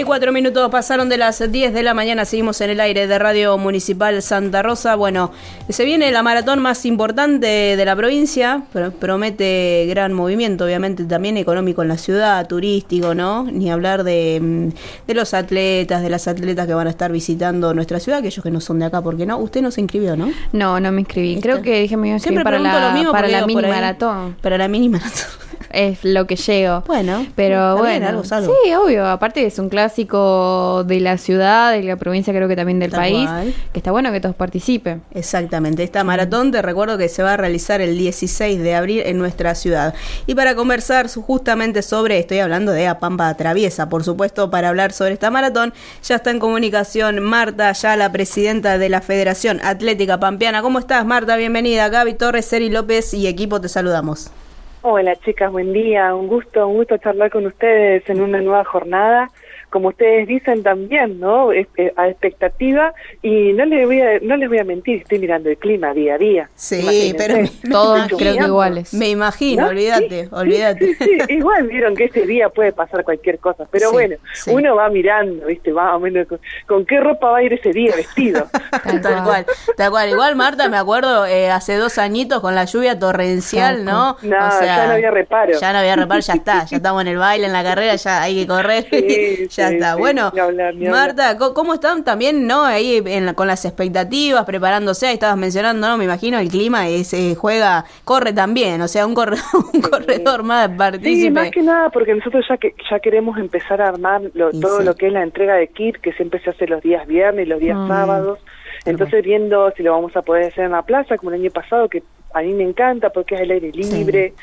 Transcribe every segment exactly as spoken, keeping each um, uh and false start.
y cuatro minutos pasaron de las diez de la mañana, seguimos en el aire de Radio Municipal Santa Rosa. Bueno, se viene la maratón más importante de la provincia, pero promete gran movimiento, obviamente también económico en la ciudad, turístico, ¿no? Ni hablar de, de los atletas, de las atletas que van a estar visitando nuestra ciudad, aquellos que no son de acá, porque no, usted no se inscribió, ¿no? No, no me inscribí. Creo que dije me iba a inscribir para lo la, mismo para la digo, mini por ahí, maratón. Para la mini maratón. Es lo que llego. Bueno, pero bueno, bien, algo, algo. Sí, obvio. Aparte es un clásico de la ciudad, de la provincia, creo que también del Tal país, cual. que está bueno que todos participen. Exactamente. Esta maratón, te recuerdo que se va a realizar el dieciséis de abril en nuestra ciudad. Y para conversar justamente sobre, estoy hablando de A Pampa Traviesa, por supuesto, para hablar sobre esta maratón, ya está en comunicación Marta Ayala, presidenta de la Federación Atlética Pampeana. ¿Cómo estás, Marta? Bienvenida. Gaby Torres, Seri López y equipo, te saludamos. Hola chicas, buen día, un gusto, un gusto charlar con ustedes en una nueva jornada, como ustedes dicen también, ¿no? A expectativa, y no les voy a, no les voy a mentir, estoy mirando el clima día a día. Sí, Imagínense. pero me, todos creo que iguales. Me imagino, ¿No? olvídate, sí, olvídate. Sí, sí, sí, igual vieron que ese día puede pasar cualquier cosa, pero Sí, bueno, sí. uno va mirando, ¿viste? Va o menos con, con qué ropa va a ir ese día vestido. Tal, tal cual, tal cual. Igual, Marta, me acuerdo eh, hace dos añitos con la lluvia torrencial, ¿no? No, O sea, ya no había reparo. Ya no había reparo, ya está. Ya estamos en el baile, en la carrera, ya hay que correr. Sí, ya sí, está. sí, Bueno, ni hablar, ni hablar. Marta, ¿cómo, ¿cómo están también, no? Ahí en la- con las expectativas, preparándose. Ahí estabas mencionando, ¿no? Me imagino el clima es, eh, juega, corre también. O sea, un, corre, un corredor más partícipe. Sí, más que nada porque nosotros ya que ya queremos empezar a armar lo, Y todo sí. lo que es la entrega de kit, que siempre se hace los días viernes y los días Mm. sábados. Entonces viendo si lo vamos a poder hacer en la plaza, como el año pasado, que a mí me encanta porque es al aire libre,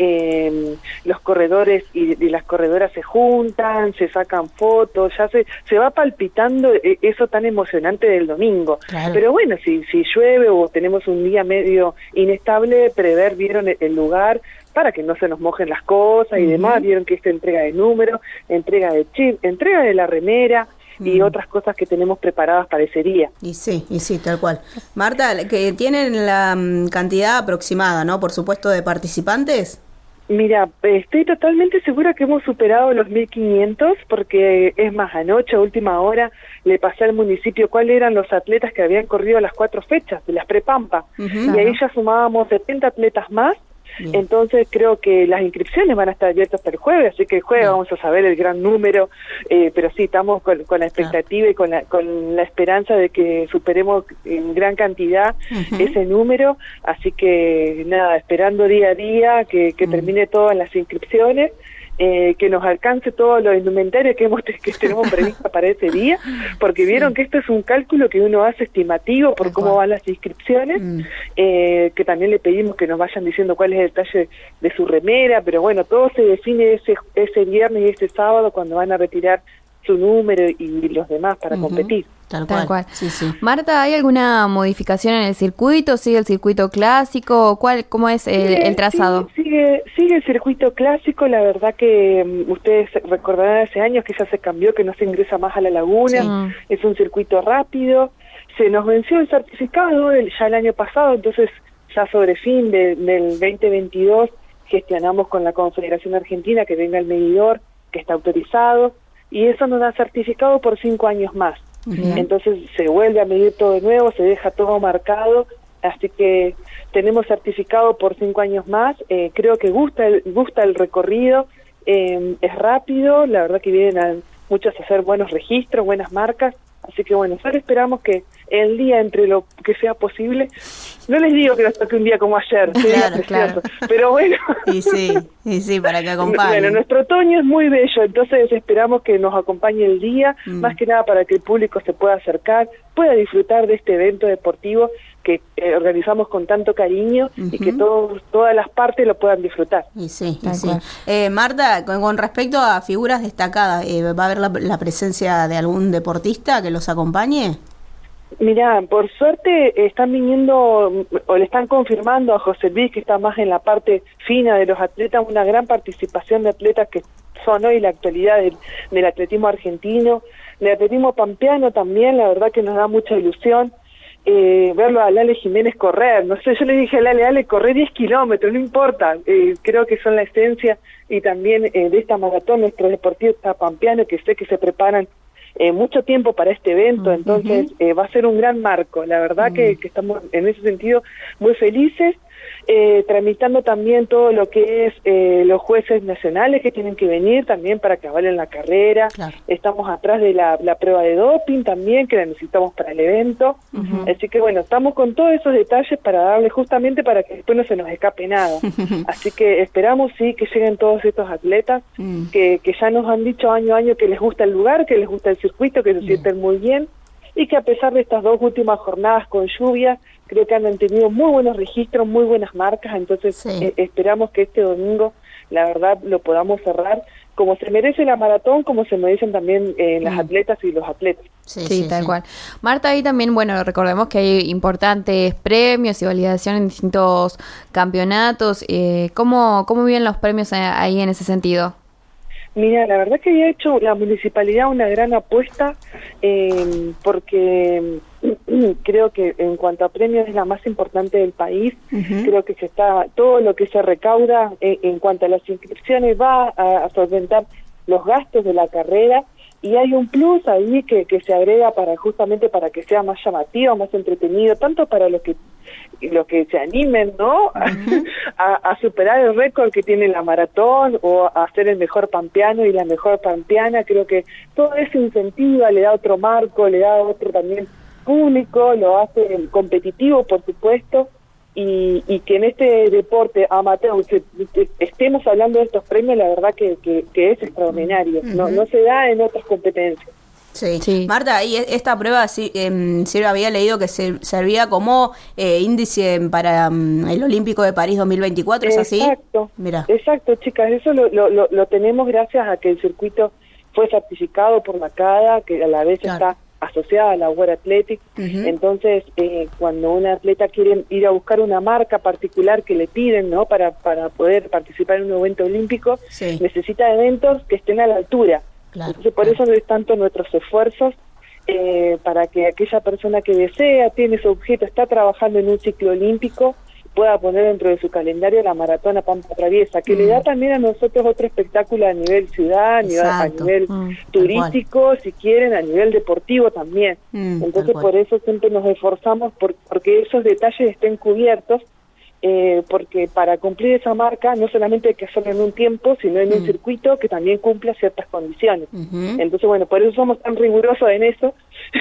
eh, los corredores y, y las corredoras se juntan, se sacan fotos, ya se se va palpitando eh, eso tan emocionante del domingo. Claro. Pero bueno, si, si llueve o tenemos un día medio inestable, prever, vieron el, el lugar para que no se nos mojen las cosas y Ujú. demás, vieron que esta entrega de números, entrega de chip, entrega de la remera y Mm. otras cosas que tenemos preparadas para ese día. Y sí, y sí, tal cual. Marta, que tienen la mm, cantidad aproximada, ¿no? Por supuesto, de participantes. Mira, estoy totalmente segura que hemos superado los mil quinientos porque es más, anoche a última hora le pasé al municipio cuáles eran los atletas que habían corrido las cuatro fechas de las prepampa. Ujú. Y ahí ya sumábamos setenta atletas más. Bien. Entonces creo que las inscripciones van a estar abiertas hasta el jueves, así que el jueves Bien. vamos a saber el gran número, eh, pero sí, estamos con, con la expectativa y con la, con la esperanza de que superemos en gran cantidad Ujú. ese número, así que nada, esperando día a día que, que Mm. termine todas las inscripciones, eh, que nos alcance todos los indumentarios que, hemos, que tenemos prevista para ese día, porque Sí. vieron que esto es un cálculo que uno hace estimativo por Tal cómo cual. van las inscripciones, Mm. eh, que también le pedimos que nos vayan diciendo cuál es el detalle de su remera, pero bueno, todo se define ese ese viernes y ese sábado cuando van a retirar su número y los demás para Ujú. competir. Tal, Tal cual. cual. Sí, sí. Marta, ¿hay alguna modificación en el circuito? ¿Sigue el circuito clásico? ¿Cuál, ¿Cómo es el, Sigue- el trazado? Sigue, sigue, sigue el circuito clásico, la verdad que um, ustedes recordarán hace años que ya se cambió, que no se ingresa más a la laguna, Sí. es un circuito rápido, se nos venció el certificado el, ya el año pasado, entonces ya sobre fin de, del veinte veintidós gestionamos con la Confederación Argentina que venga el medidor, que está autorizado, y eso nos da certificado por cinco años más. Bien. Entonces se vuelve a medir todo de nuevo, se deja todo marcado, así que tenemos certificado por cinco años más. Eh, creo que gusta el, gusta el recorrido, eh, es rápido, la verdad que vienen a, muchos a hacer buenos registros, buenas marcas, así que bueno, solo esperamos que el día entre lo que sea posible, no les digo que nos toque un día como ayer, sería Claro, precioso, claro. pero bueno. Y sí, y sí, para que acompañe. Bueno, nuestro otoño es muy bello, entonces esperamos que nos acompañe el día, Mm. más que nada para que el público se pueda acercar, pueda disfrutar de este evento deportivo que eh, organizamos con tanto cariño y que Ujú. todos, todas las partes lo puedan disfrutar. Y sí, y Tal sí. cual. Eh, Marta, con, con respecto a figuras destacadas, eh, ¿va a haber la, la presencia de algún deportista que los acompañe? Mirá, por suerte están viniendo o le están confirmando a José Luis, que está más en la parte fina de los atletas, una gran participación de atletas que son hoy la actualidad del, del atletismo argentino, del atletismo pampeano también, la verdad que nos da mucha ilusión. eh, verlo a Lale Jiménez correr, no sé, yo le dije a Lale, Lale, correr diez kilómetros, no importa, eh, creo que son la esencia y también eh, de esta maratón, nuestros deportistas pampeanos que sé que se preparan eh, mucho tiempo para este evento, uh-huh. entonces eh, va a ser un gran marco, la verdad uh-huh. que, que estamos en ese sentido muy felices, eh, tramitando también todo lo que es eh, los jueces nacionales que tienen que venir también para que avalen la carrera, claro. Estamos atrás de la, la prueba de doping también, que la necesitamos para el evento, uh-huh. así que bueno, estamos con todos esos detalles para darle justamente para que después no se nos escape nada, así que esperamos sí que lleguen todos estos atletas, uh-huh. que, que ya nos han dicho año a año que les gusta el lugar, que les gusta el circuito, que se uh-huh. sienten muy bien, y que a pesar de estas dos últimas jornadas con lluvia, creo que han tenido muy buenos registros, muy buenas marcas, entonces sí. eh, esperamos que este domingo, la verdad, lo podamos cerrar como se merece la maratón, como se merecen también eh, las mm. atletas y los atletas. Sí, sí, sí tal sí. cual. Marta, ahí también, bueno, recordemos que hay importantes premios y validación en distintos campeonatos. Eh, ¿cómo, ¿Cómo viven los premios ahí en ese sentido? Mira, la verdad que ha hecho la municipalidad una gran apuesta eh, porque creo que en cuanto a premios es la más importante del país. Uh-huh. Creo que se está todo lo que se recauda en, en cuanto a las inscripciones va a, a solventar los gastos de la carrera y hay un plus ahí que, que se agrega para justamente para que sea más llamativo, más entretenido, tanto para los que los que se animen, ¿no? Uh-huh. a, a superar el récord que tiene la maratón o a ser el mejor pampeano y la mejor pampeana. Creo que todo eso incentiva, le da otro marco, le da otro también público, lo hace competitivo, por supuesto, y, y que en este deporte amateur que, que estemos hablando de estos premios, la verdad que, que, que es extraordinario. Uh-huh. no, no se da en otras competencias. Sí. sí. Marta, y esta prueba sí, eh, sí había leído que se, servía como eh, índice para um, el Olímpico de París dos mil veinticuatro, ¿es así? Exacto, Mirá. exacto, chicas, eso lo, lo, lo tenemos gracias a que el circuito fue certificado por la C A D A, que a la vez claro. está asociada a la World Athletics, uh-huh. entonces eh, cuando un atleta quiere ir a buscar una marca particular que le piden, ¿no? para, para poder participar en un evento olímpico, sí. necesita eventos que estén a la altura. Claro, Entonces por claro. eso es tanto nuestros esfuerzos eh, para que aquella persona que desea, tiene su objeto, está trabajando en un ciclo olímpico, pueda poner dentro de su calendario la maratona Pampa Traviesa, que mm. le da también a nosotros otro espectáculo a nivel ciudad, a nivel, a nivel mm, turístico, si quieren, a nivel deportivo también. Mm, Entonces por eso siempre nos esforzamos por, porque esos detalles estén cubiertos, Eh, porque para cumplir esa marca no solamente hay que hacerlo en un tiempo, sino en mm. un circuito que también cumpla ciertas condiciones. Uh-huh. Entonces, bueno, por eso somos tan rigurosos en eso,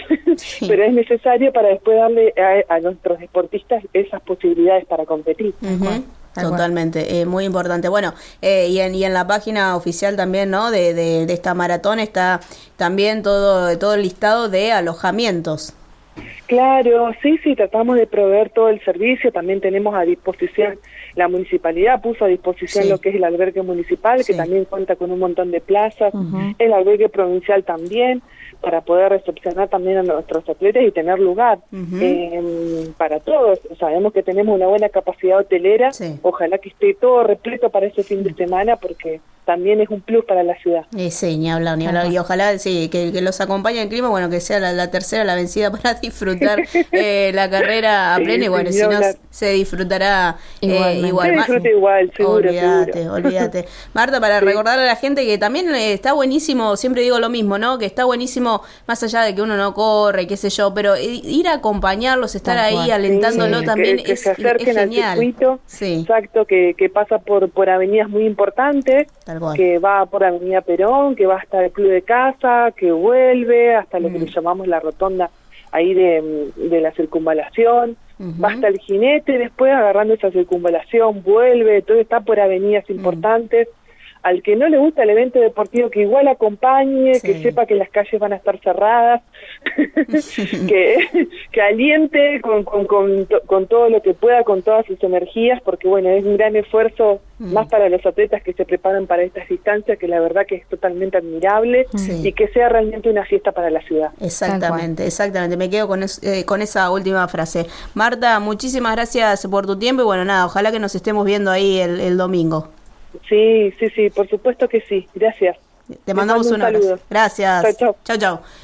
sí. pero es necesario para después darle a, a nuestros deportistas esas posibilidades para competir. Uh-huh. Totalmente, eh, muy importante. Bueno, eh, y, en, y en la página oficial también, ¿no? De, de, de esta maratón está también todo, todo el listado de alojamientos. Claro, sí, sí, tratamos de proveer todo el servicio, también tenemos a disposición, la municipalidad puso a disposición sí. lo que es el albergue municipal, sí. que también cuenta con un montón de plazas, uh-huh. el albergue provincial también, para poder recepcionar también a nuestros atletas y tener lugar uh-huh. eh, para todos. Sabemos que tenemos una buena capacidad hotelera, sí. ojalá que esté todo repleto para ese fin de semana, porque también es un plus para la ciudad. Eh, sí, ni hablar, ni hablar. Uh-huh. Y ojalá sí que, que los acompañe el clima, bueno, que sea la, la tercera, la vencida para disfrutar eh, la carrera a sí, pleno, y bueno, si no, se disfrutará eh, igual. Se disfruta igual, seguro. Olvídate, seguro. olvídate. Marta, para sí. recordarle a la gente que también eh, está buenísimo, siempre digo lo mismo, ¿no? Que está buenísimo, más allá de que uno no corre, qué sé yo, pero ir a acompañarlos, estar Tal ahí cual. alentándolo sí, también que, que es, se acerquen es genial. Al circuito, sí. exacto, que, que pasa por, por avenidas muy importantes, que va por Avenida Perón, que va hasta el Club de Casa, que vuelve hasta lo mm. que le llamamos la rotonda ahí de, de la circunvalación, uh-huh. va hasta el Jinete, después agarrando esa circunvalación, vuelve, todo está por avenidas importantes. Mm. Al que no le gusta el evento deportivo, que igual acompañe, sí. que sepa que las calles van a estar cerradas, que, que aliente con, con, con, con todo lo que pueda, con todas sus energías, porque bueno, es un gran esfuerzo mm. más para los atletas que se preparan para estas distancias, que la verdad que es totalmente admirable, sí. y que sea realmente una fiesta para la ciudad. Exactamente, exactamente, me quedo con, es, eh, con esa última frase. Marta, muchísimas gracias por tu tiempo y bueno, nada, ojalá que nos estemos viendo ahí el, el domingo. Sí, sí, sí, por supuesto que sí. Gracias. Te mandamos un, un saludo. Gracias. Chao, chao. Chao, chao.